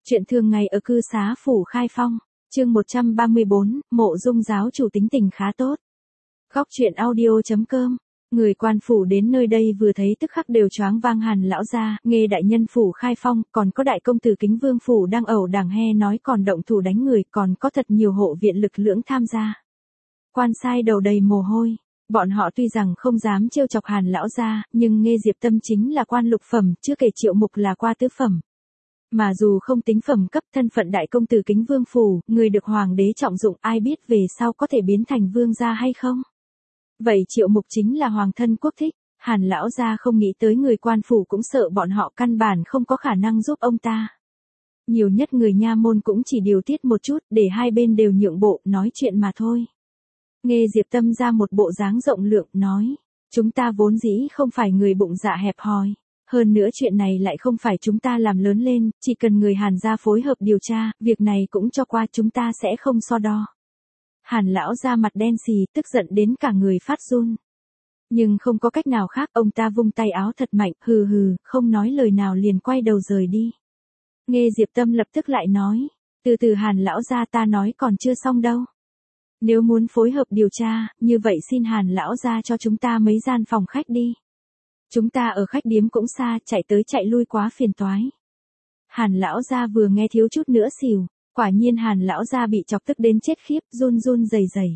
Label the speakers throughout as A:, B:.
A: Chuyện thường ngày ở cư xá phủ Khai Phong, chương 134, Mộ Dung giáo chủ tính tình khá tốt. Góc truyện audio.com. Người quan phủ đến nơi đây vừa thấy tức khắc đều choáng vang. Hàn lão gia, Nghê đại nhân phủ Khai Phong, còn có đại công tử Kính Vương phủ đang ẩu đảng he nói còn động thủ đánh người, còn có thật nhiều hộ viện lực lưỡng tham gia. Quan sai đầu đầy mồ hôi. Bọn họ tuy rằng không dám trêu chọc Hàn lão gia, nhưng Nghê Diệp Tâm chính là quan lục phẩm, chưa kể Triệu Mục là qua tứ phẩm. Mà dù không tính phẩm cấp, thân phận đại công tử Kính Vương phủ, người được hoàng đế trọng dụng, ai biết về sau có thể biến thành vương gia hay không? Vậy Triệu Mục chính là hoàng thân quốc thích, Hàn lão gia không nghĩ tới người quan phủ cũng sợ bọn họ căn bản không có khả năng giúp ông ta. Nhiều nhất người nha môn cũng chỉ điều tiết một chút, để hai bên đều nhượng bộ, nói chuyện mà thôi. Nghê Diệp Tâm ra một bộ dáng rộng lượng, nói, chúng ta vốn dĩ không phải người bụng dạ hẹp hòi. Hơn nữa chuyện này lại không phải chúng ta làm lớn lên, chỉ cần người Hàn gia phối hợp điều tra, việc này cũng cho qua, chúng ta sẽ không so đo. Hàn lão ra mặt đen xì, tức giận đến cả người phát run. Nhưng không có cách nào khác, ông ta vung tay áo thật mạnh, hừ hừ, không nói lời nào liền quay đầu rời đi. Nghê Diệp Tâm lập tức lại nói, từ từ Hàn lão ra, ta nói còn chưa xong đâu. Nếu muốn phối hợp điều tra, như vậy xin Hàn lão ra cho chúng ta mấy gian phòng khách đi. Chúng ta ở khách điếm cũng xa, chạy tới chạy lui quá phiền toái. Hàn lão gia vừa nghe thiếu chút nữa xỉu, quả nhiên Hàn lão gia bị chọc tức đến chết khiếp, run run rẩy rẩy.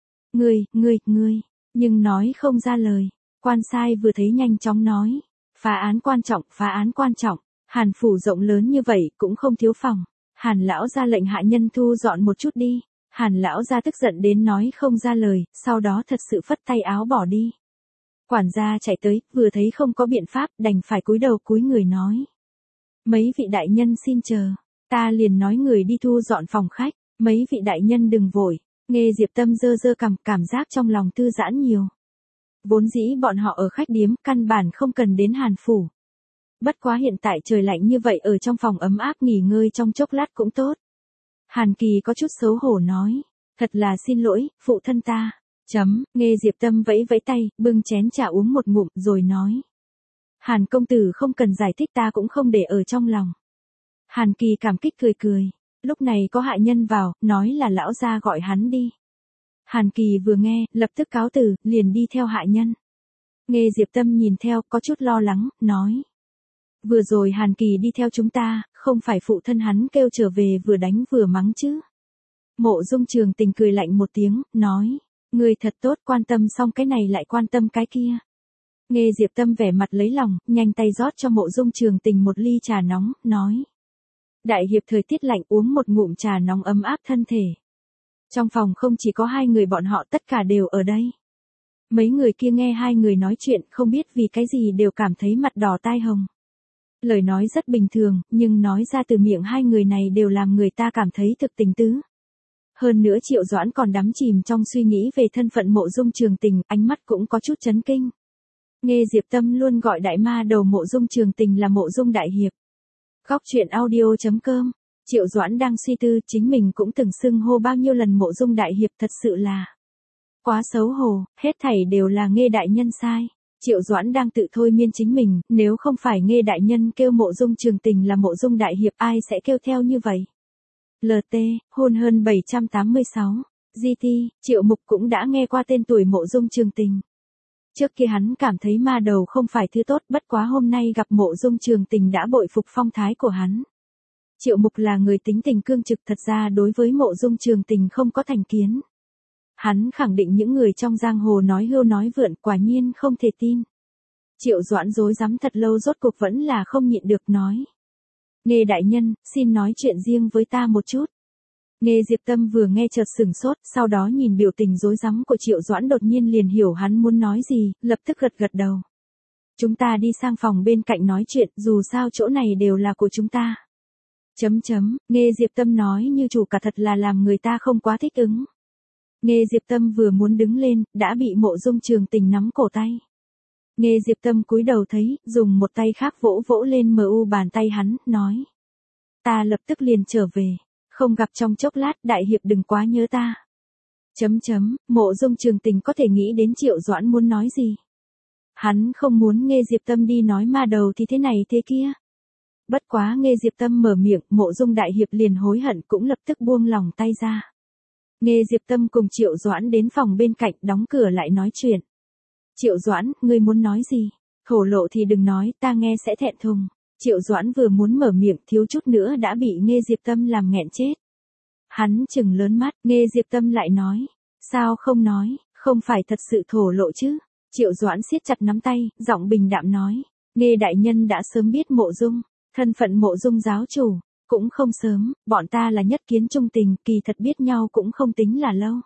A: Ngươi, nhưng nói không ra lời. Quan sai vừa thấy nhanh chóng nói, phá án quan trọng, Hàn phủ rộng lớn như vậy cũng không thiếu phòng. Hàn lão gia lệnh hạ nhân thu dọn một chút đi. Hàn lão gia tức giận đến nói không ra lời, sau đó thật sự phất tay áo bỏ đi. Quản gia chạy tới, vừa thấy không có biện pháp, đành phải cúi đầu cúi người nói. Mấy vị đại nhân xin chờ, ta liền nói người đi thu dọn phòng khách, mấy vị đại nhân đừng vội. Nghê Diệp Tâm giơ cảm giác trong lòng thư giãn nhiều. Vốn dĩ bọn họ ở khách điếm, căn bản không cần đến Hàn phủ. Bất quá hiện tại trời lạnh như vậy, ở trong phòng ấm áp nghỉ ngơi trong chốc lát cũng tốt. Hàn Kỳ có chút xấu hổ nói, thật là xin lỗi, phụ thân ta. Nghê Diệp Tâm vẫy vẫy tay, bưng chén trà uống một ngụm, rồi nói. Hàn công tử không cần giải thích, ta cũng không để ở trong lòng. Hàn Kỳ cảm kích cười. Lúc này có hạ nhân vào, nói là lão gia gọi hắn đi. Hàn Kỳ vừa nghe, lập tức cáo từ, liền đi theo hạ nhân. Nghê Diệp Tâm nhìn theo, có chút lo lắng, nói. Vừa rồi Hàn Kỳ đi theo chúng ta, không phải phụ thân hắn kêu trở về vừa đánh vừa mắng chứ. Mộ Dung Trường Tình cười lạnh một tiếng, nói. Người thật tốt, quan tâm xong cái này lại quan tâm cái kia. Nghê Diệp Tâm vẻ mặt lấy lòng, nhanh tay rót cho Mộ Dung Trường Tình một ly trà nóng, nói. Đại hiệp thời tiết lạnh, uống một ngụm trà nóng ấm áp thân thể. Trong phòng không chỉ có hai người bọn họ, tất cả đều ở đây. Mấy người kia nghe hai người nói chuyện, không biết vì cái gì đều cảm thấy mặt đỏ tai hồng. Lời nói rất bình thường, nhưng nói ra từ miệng hai người này đều làm người ta cảm thấy thực tình tứ. Hơn nữa Triệu Doãn còn đắm chìm trong suy nghĩ về thân phận Mộ Dung Trường Tình, ánh mắt cũng có chút chấn kinh. Nghê Diệp Tâm luôn gọi đại ma đầu Mộ Dung Trường Tình là Mộ Dung Đại Hiệp. Góc truyện audio.com. Triệu Doãn đang suy tư, chính mình cũng từng xưng hô bao nhiêu lần Mộ Dung Đại Hiệp, thật sự là quá xấu hổ, hết thảy đều là Nghê đại nhân sai. Triệu Doãn đang tự thôi miên chính mình, nếu không phải Nghê đại nhân kêu Mộ Dung Trường Tình là Mộ Dung Đại Hiệp, ai sẽ kêu theo như vậy. LT, hôn hơn 786. GT, Triệu Mục cũng đã nghe qua tên tuổi Mộ Dung Trường Tình. Trước kia hắn cảm thấy ma đầu không phải thứ tốt, bất quá hôm nay gặp Mộ Dung Trường Tình đã bội phục phong thái của hắn. Triệu Mục là người tính tình cương trực, thật ra đối với Mộ Dung Trường Tình không có thành kiến. Hắn khẳng định những người trong giang hồ nói hưu nói vượn, quả nhiên không thể tin. Triệu Doãn rối rắm thật lâu, rốt cuộc vẫn là không nhịn được nói. Nghê đại nhân, xin nói chuyện riêng với ta một chút. Nghê Diệp Tâm vừa nghe chợt sửng sốt, sau đó nhìn biểu tình rối rắm của Triệu Doãn đột nhiên liền hiểu hắn muốn nói gì, lập tức gật đầu. Chúng ta đi sang phòng bên cạnh nói chuyện, dù sao chỗ này đều là của chúng ta. Nghê Diệp Tâm nói như chủ cả, thật là làm người ta không quá thích ứng. Nghê Diệp Tâm vừa muốn đứng lên, đã bị Mộ Dung Trường Tình nắm cổ tay. Nghê Diệp Tâm cúi đầu thấy, dùng một tay khác vỗ lên bàn tay hắn, nói. Ta lập tức liền trở về, không gặp trong chốc lát, đại hiệp đừng quá nhớ ta. Mộ Dung Trường Tình có thể nghĩ đến Triệu Doãn muốn nói gì. Hắn không muốn Nghê Diệp Tâm đi nói ma đầu thì thế này thế kia. Bất quá nghe Diệp Tâm mở miệng, Mộ Dung đại hiệp liền hối hận cũng lập tức buông lòng tay ra. Nghe Diệp Tâm cùng Triệu Doãn đến phòng bên cạnh đóng cửa lại nói chuyện. Triệu Doãn, ngươi muốn nói gì? Thổ lộ thì đừng nói, ta nghe sẽ thẹn thùng. Triệu Doãn vừa muốn mở miệng thiếu chút nữa đã bị Nghe Diệp Tâm làm nghẹn chết. Hắn chừng lớn mắt, Nghe Diệp Tâm lại nói. Sao không nói, không phải thật sự thổ lộ chứ? Triệu Doãn siết chặt nắm tay, giọng bình đạm nói. Nghe đại nhân đã sớm biết Mộ Dung, thân phận Mộ Dung giáo chủ. Cũng không sớm, bọn ta là nhất kiến trung tình, kỳ thật biết nhau cũng không tính là lâu.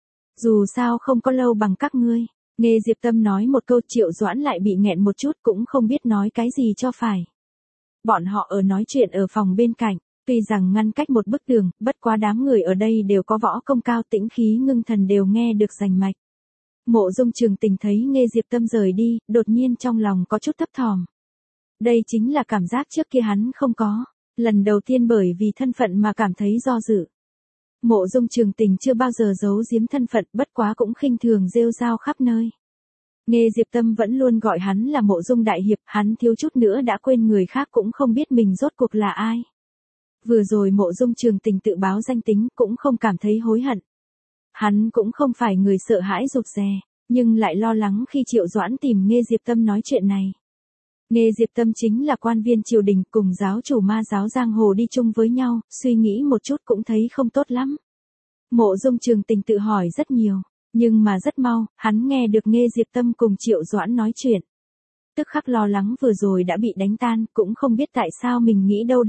A: Dù sao không có lâu bằng các ngươi. Nghe Diệp Tâm nói một câu, Triệu Doãn lại bị nghẹn một chút cũng không biết nói cái gì cho phải. Bọn họ ở nói chuyện ở phòng bên cạnh, tuy rằng ngăn cách một bức tường, bất quá đám người ở đây đều có võ công cao, tĩnh khí ngưng thần đều nghe được rành mạch. Mộ Dung Trường Tình thấy Nghe Diệp Tâm rời đi, đột nhiên trong lòng có chút thấp thỏm. Đây chính là cảm giác trước kia hắn không có, lần đầu tiên bởi vì thân phận mà cảm thấy do dự. Mộ Dung Trường Tình chưa bao giờ giấu giếm thân phận, bất quá cũng khinh thường rêu rao khắp nơi. Nghe Diệp Tâm vẫn luôn gọi hắn là Mộ Dung đại hiệp, hắn thiếu chút nữa đã quên người khác cũng không biết mình rốt cuộc là ai. Vừa rồi Mộ Dung Trường Tình tự báo danh tính cũng không cảm thấy hối hận. Hắn cũng không phải người sợ hãi rụt rè, nhưng lại lo lắng khi Triệu Doãn tìm Nghe Diệp Tâm nói chuyện này. Nghe Diệp Tâm chính là quan viên triều đình, cùng giáo chủ ma giáo giang hồ đi chung với nhau, suy nghĩ một chút cũng thấy không tốt lắm. Mộ Dung Trường Tình tự hỏi rất nhiều, nhưng mà rất mau, hắn nghe được Nghe Diệp Tâm cùng Triệu Doãn nói chuyện. Tức khắc lo lắng vừa rồi đã bị đánh tan, cũng không biết tại sao mình nghĩ đâu.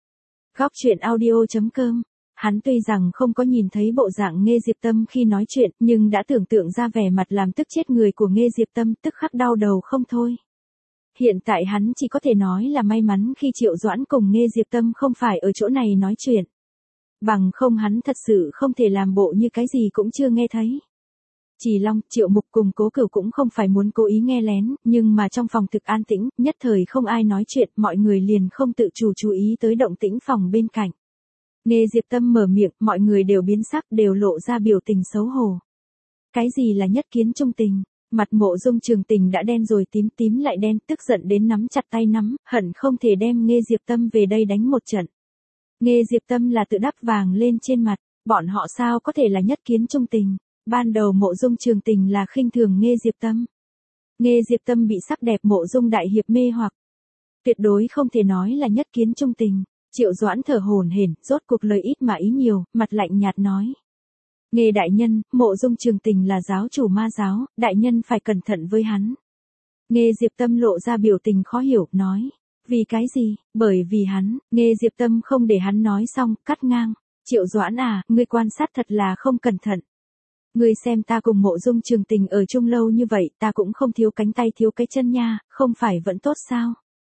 A: Góc truyện audio.com. Hắn tuy rằng không có nhìn thấy bộ dạng Nghe Diệp Tâm khi nói chuyện, nhưng đã tưởng tượng ra vẻ mặt làm tức chết người của Nghe Diệp Tâm, tức khắc đau đầu không thôi. Hiện tại hắn chỉ có thể nói là may mắn khi Triệu Doãn cùng Nghe Diệp Tâm không phải ở chỗ này nói chuyện. Bằng không hắn thật sự không thể làm bộ như cái gì cũng chưa nghe thấy. Chỉ Long, Triệu Mục cùng Cố Cửu cũng không phải muốn cố ý nghe lén, nhưng mà trong phòng thực an tĩnh, nhất thời không ai nói chuyện, mọi người liền không tự chủ chú ý tới động tĩnh phòng bên cạnh. Nghe Diệp Tâm mở miệng, mọi người đều biến sắc, đều lộ ra biểu tình xấu hổ. Cái gì là nhất kiến trung tình? Mặt Mộ Dung Trường Tình đã đen rồi tím lại đen, tức giận đến nắm chặt tay nắm, hận không thể đem Nghe Diệp Tâm về đây đánh một trận. Nghe Diệp Tâm là tự đắp vàng lên trên mặt, bọn họ sao có thể là nhất kiến trung tình? Ban đầu Mộ Dung Trường Tình là khinh thường Nghe Diệp Tâm. Nghe Diệp Tâm bị sắc đẹp Mộ Dung đại hiệp mê hoặc. Tuyệt đối không thể nói là nhất kiến trung tình. Triệu Doãn thở hổn hển, rốt cuộc lời ít mà ý nhiều, mặt lạnh nhạt nói. Nghe đại nhân, Mộ Dung Trường Tình là giáo chủ ma giáo, đại nhân phải cẩn thận với hắn. Nghe Diệp Tâm lộ ra biểu tình khó hiểu, nói. Vì cái gì? Bởi vì hắn. Nghe Diệp Tâm không để hắn nói xong, cắt ngang. Triệu Doãn à, ngươi quan sát thật là không cẩn thận. Ngươi xem ta cùng Mộ Dung Trường Tình ở chung lâu như vậy, ta cũng không thiếu cánh tay thiếu cái chân nha, không phải vẫn tốt sao?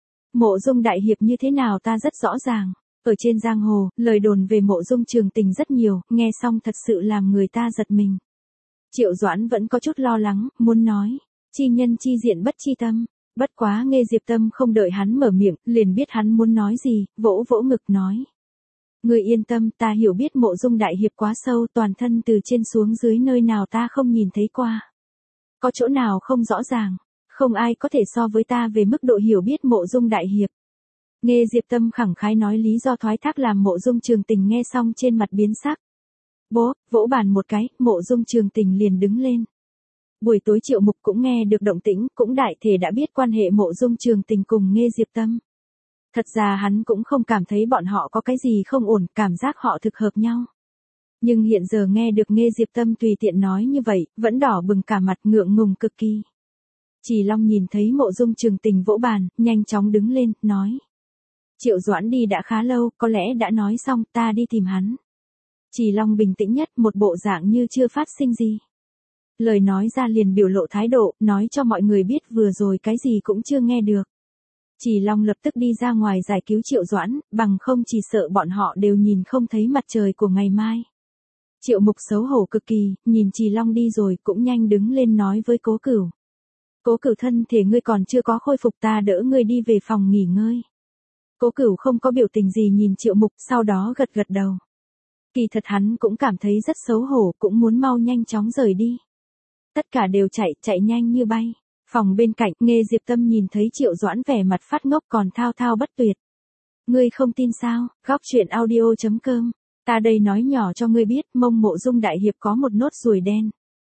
A: Mộ Dung đại hiệp như thế nào ta rất rõ ràng. Ở trên giang hồ, lời đồn về Mộ Dung Trường Tình rất nhiều, nghe xong thật sự làm người ta giật mình. Triệu Doãn vẫn có chút lo lắng, muốn nói. Chi nhân chi diện bất chi tâm. Bất quá Nghe Diệp Tâm không đợi hắn mở miệng, liền biết hắn muốn nói gì, vỗ vỗ ngực nói. Ngươi yên tâm, ta hiểu biết Mộ Dung đại hiệp quá sâu, toàn thân từ trên xuống dưới nơi nào ta không nhìn thấy qua. Có chỗ nào không rõ ràng, không ai có thể so với ta về mức độ hiểu biết Mộ Dung đại hiệp. Nghe Diệp Tâm khẳng khái nói lý do thoái thác làm Mộ Dung Trường Tình nghe xong trên mặt biến sắc. Bố, vỗ bàn một cái, Mộ Dung Trường Tình liền đứng lên. Buổi tối Triệu Mục cũng nghe được động tĩnh, cũng đại thể đã biết quan hệ Mộ Dung Trường Tình cùng Nghe Diệp Tâm. Thật ra hắn cũng không cảm thấy bọn họ có cái gì không ổn, cảm giác họ thực hợp nhau. Nhưng hiện giờ nghe được Nghe Diệp Tâm tùy tiện nói như vậy, vẫn đỏ bừng cả mặt, ngượng ngùng cực kỳ. Chỉ Long nhìn thấy Mộ Dung Trường Tình vỗ bàn, nhanh chóng đứng lên, nói. Triệu Doãn đi đã khá lâu, có lẽ đã nói xong, ta đi tìm hắn. Chỉ Long bình tĩnh nhất, một bộ dạng như chưa phát sinh gì. Lời nói ra liền biểu lộ thái độ, nói cho mọi người biết vừa rồi cái gì cũng chưa nghe được. Chỉ Long lập tức đi ra ngoài giải cứu Triệu Doãn, bằng không chỉ sợ bọn họ đều nhìn không thấy mặt trời của ngày mai. Triệu Mục xấu hổ cực kỳ, nhìn Chỉ Long đi rồi cũng nhanh đứng lên nói với Cố Cửu. Cố Cửu thân thể ngươi còn chưa có khôi phục, ta đỡ ngươi đi về phòng nghỉ ngơi. Cố Cửu không có biểu tình gì nhìn Triệu Mục, sau đó gật gật đầu. Kỳ thật hắn cũng cảm thấy rất xấu hổ, cũng muốn mau nhanh chóng rời đi. Tất cả đều chạy nhanh như bay. Phòng bên cạnh, Nghe Diệp Tâm nhìn thấy Triệu Doãn vẻ mặt phát ngốc còn thao thao bất tuyệt. Ngươi không tin sao? Góc chuyện audio.com. Ta đây nói nhỏ cho ngươi biết, mông Mộ Dung đại hiệp có một nốt ruồi đen.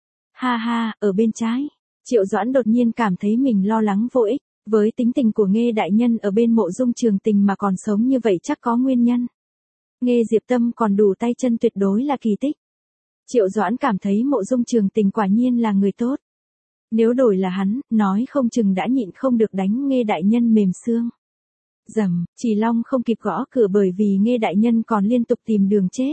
A: Ha ha, ở bên trái. Triệu Doãn đột nhiên cảm thấy mình lo lắng vô ích, với tính tình của Nghê đại nhân ở bên Mộ Dung Trường Tình mà còn sống như vậy chắc có nguyên nhân. Nghê Diệp Tâm còn đủ tay chân tuyệt đối là kỳ tích. Triệu Doãn cảm thấy Mộ Dung Trường Tình quả nhiên là người tốt. Nếu đổi là hắn, nói không chừng đã nhịn không được đánh Nghê đại nhân mềm xương. Rầm, Trì Long không kịp gõ cửa bởi vì Nghê đại nhân còn liên tục tìm đường chết.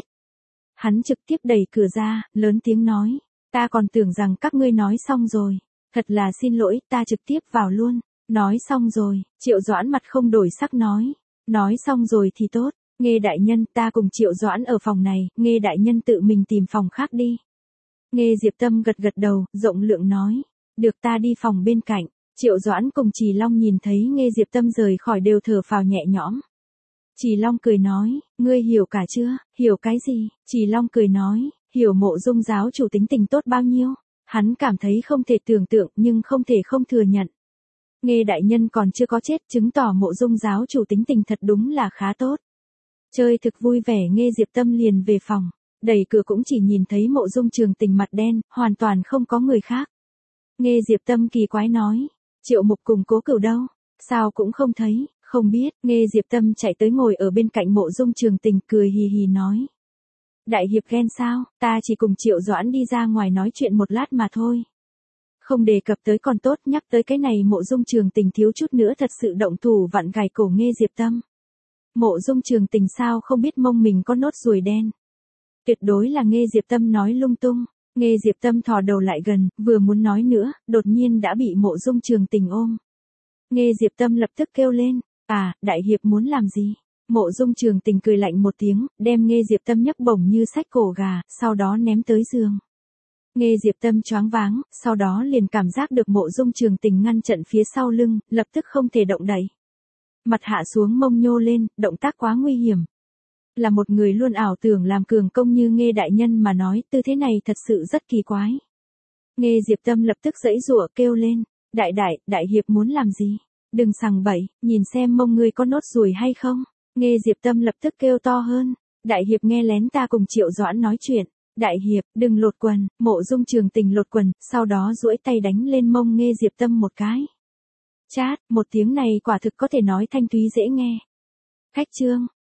A: Hắn trực tiếp đẩy cửa ra, lớn tiếng nói, ta còn tưởng rằng các ngươi nói xong rồi, thật là xin lỗi, ta trực tiếp vào luôn. Nói xong rồi, Triệu Doãn mặt không đổi sắc nói xong rồi thì tốt, Nghê đại nhân, ta cùng Triệu Doãn ở phòng này, Nghê đại nhân tự mình tìm phòng khác đi. Nghê Diệp Tâm gật gật đầu, rộng lượng nói, được, ta đi phòng bên cạnh. Triệu Doãn cùng Trì Long nhìn thấy Nghê Diệp Tâm rời khỏi đều thở phào nhẹ nhõm. Trì Long cười nói, ngươi hiểu cả chưa? Hiểu cái gì? Trì Long cười nói, hiểu Mộ Dung giáo chủ tính tình tốt bao nhiêu. Hắn cảm thấy không thể tưởng tượng nhưng không thể không thừa nhận. Nghê đại nhân còn chưa có chết, chứng tỏ Mộ Dung giáo chủ tính tình thật đúng là khá tốt. Chơi thực vui vẻ, Nghê Diệp Tâm liền về phòng. Đẩy cửa cũng chỉ nhìn thấy Mộ Dung Trường Tình mặt đen, hoàn toàn không có người khác. Nghê Diệp Tâm kỳ quái nói, Triệu Mục cùng Cố Cửu đâu? Sao cũng không thấy, không biết. Nghê Diệp Tâm chạy tới ngồi ở bên cạnh Mộ Dung Trường Tình, cười hì hì nói. Đại hiệp ghen sao? Ta chỉ cùng Triệu Doãn đi ra ngoài nói chuyện một lát mà thôi. Không đề cập tới còn tốt, nhắc tới cái này Mộ Dung Trường Tình thiếu chút nữa thật sự động thủ vặn gài cổ Nghê Diệp Tâm. Mộ Dung Trường Tình sao không biết mông mình có nốt ruồi đen? Tuyệt đối là Nghê Diệp Tâm nói lung tung. Nghê Diệp Tâm thò đầu lại gần, vừa muốn nói nữa, đột nhiên đã bị Mộ Dung Trường Tình ôm. Nghê Diệp Tâm lập tức kêu lên, đại hiệp muốn làm gì? Mộ Dung Trường Tình cười lạnh một tiếng, đem Nghê Diệp Tâm nhấc bổng như xách cổ gà, sau đó ném tới giường. Nghê Diệp Tâm choáng váng, sau đó liền cảm giác được Mộ Dung Trường Tình ngăn chặn phía sau lưng, lập tức không thể động đậy. Mặt hạ xuống mông nhô lên, động tác quá nguy hiểm. Là một người luôn ảo tưởng làm cường công như Nghê đại nhân mà nói, tư thế này thật sự rất kỳ quái. Nghê Diệp Tâm lập tức giãy giụa kêu lên, đại hiệp muốn làm gì? Đừng sằng bậy, nhìn xem mông ngươi có nốt ruồi hay không? Nghê Diệp Tâm lập tức kêu to hơn, đại hiệp nghe lén ta cùng Triệu Doãn nói chuyện. Đại hiệp, đừng lột quần. Mộ Dung Trường Tình lột quần, sau đó duỗi tay đánh lên mông Nghê Diệp Tâm một cái. Chát, một tiếng này quả thực có thể nói thanh thúy dễ nghe. Khách trương,